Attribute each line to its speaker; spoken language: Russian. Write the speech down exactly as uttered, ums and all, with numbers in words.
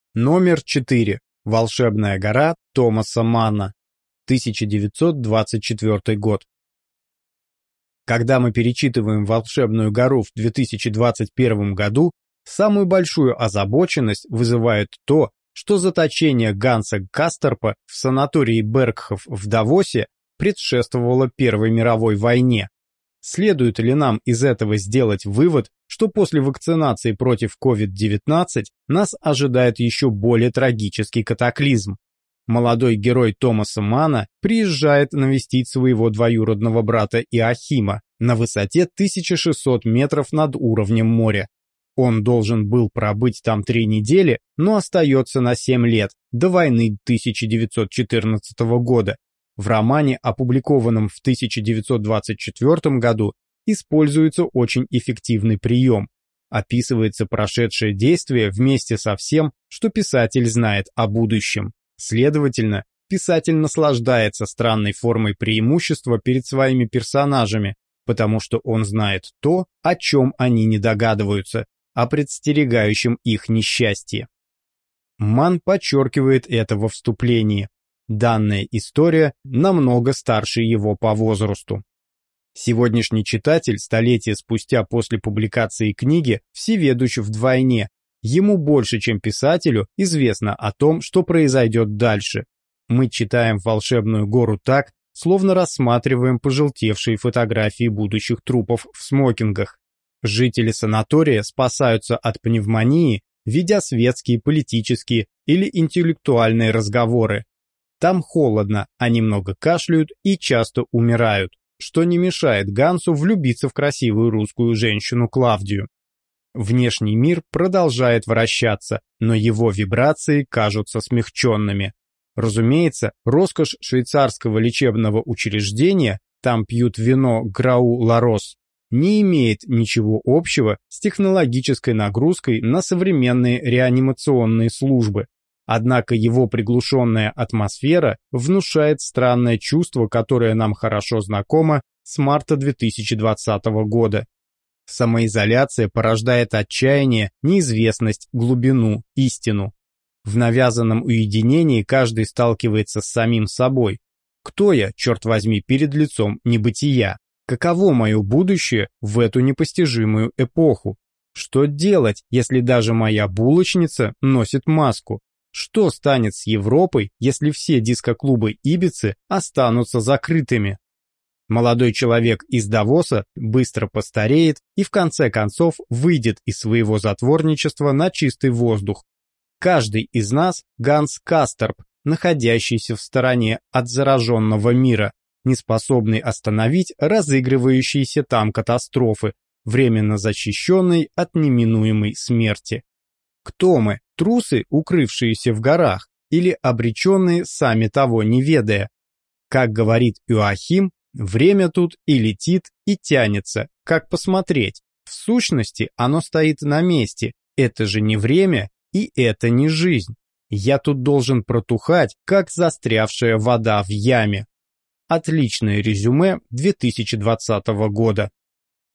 Speaker 1: Номер четыре. Волшебная гора Томаса Манна. тысяча девятьсот двадцать четвёртый год. Когда мы перечитываем «Волшебную гору» в две тысячи двадцать первом году, самую большую озабоченность вызывает то, что заточение Ганса Касторпа в санатории Бергхоф в Давосе предшествовало Первой мировой войне. Следует ли нам из этого сделать вывод, что после вакцинации против ковид девятнадцать нас ожидает еще более трагический катаклизм? Молодой герой Томаса Манна приезжает навестить своего двоюродного брата Иоахима на высоте тысяча шестьсот метров над уровнем моря. Он должен был пробыть там три недели, но остается на семь лет, до войны тысяча девятьсот четырнадцатого года. В романе, опубликованном в тысяча девятьсот двадцать четвёртом году, используется очень эффективный прием. Описывается прошедшее действие вместе со всем, что писатель знает о будущем. Следовательно, писатель наслаждается странной формой преимущества перед своими персонажами, потому что он знает то, о чем они не догадываются, о предстерегающем их несчастье. Манн подчеркивает это во вступлении. Данная история намного старше его по возрасту. Сегодняшний читатель, столетия спустя после публикации книги, всеведущ вдвойне. Ему больше, чем писателю, известно о том, что произойдет дальше. Мы читаем «Волшебную гору» так, словно рассматриваем пожелтевшие фотографии будущих трупов в смокингах. Жители санатория спасаются от пневмонии, ведя светские, политические или интеллектуальные разговоры. Там холодно, они много кашляют и часто умирают, что не мешает Гансу влюбиться в красивую русскую женщину Клавдию. Внешний мир продолжает вращаться, но его вибрации кажутся смягченными. Разумеется, роскошь швейцарского лечебного учреждения, там пьют вино Грау-Ларос, не имеет ничего общего с технологической нагрузкой на современные реанимационные службы. Однако его приглушенная атмосфера внушает странное чувство, которое нам хорошо знакомо с марта две тысячи двадцатого года. Самоизоляция порождает отчаяние, неизвестность, глубину, истину. В навязанном уединении каждый сталкивается с самим собой. Кто я, черт возьми, перед лицом небытия? Каково мое будущее в эту непостижимую эпоху? Что делать, если даже моя булочница носит маску? Что станет с Европой, если все дискоклубы Ибицы останутся закрытыми? Молодой человек из Давоса быстро постареет и в конце концов выйдет из своего затворничества на чистый воздух. Каждый из нас Ганс Касторп, находящийся в стороне от зараженного мира, не способный остановить разыгрывающиеся там катастрофы, временно защищенный от неминуемой смерти. Кто мы, трусы, укрывшиеся в горах, или обреченные, сами того не ведая? Как говорит Иоахим, время тут и летит, и тянется, как посмотреть. В сущности, оно стоит на месте, это же не время, и это не жизнь. Я тут должен протухать, как застрявшая вода в яме. Отличное резюме две тысячи двадцатого года.